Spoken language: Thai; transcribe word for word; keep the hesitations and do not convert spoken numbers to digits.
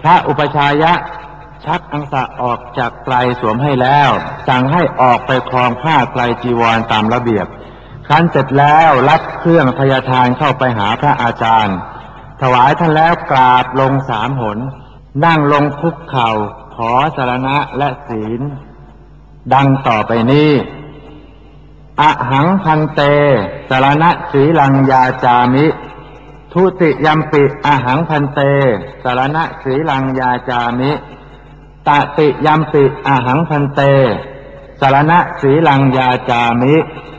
พระอุปชายะชักอังสะออกจากไตรสวมให้แล้วสั่งให้ออกไปครองผ้าไตรจีวรตามระเบียบครั้นเสร็จแล้วรับเครื่องทยทานเข้าไปหาพระอาจารย์ถวายท่านแล้วกราบลงสามหนนั่งลงคุกเข่าขอสรณะและศีลดังต่อไปนี้อหังพันเตสรณะสีลังยาจามิทุติยัมปิอหังพันเตสรณะสีลังยาจามิตติยัมปิอหังพันเตสรณะสีลังยาจามิ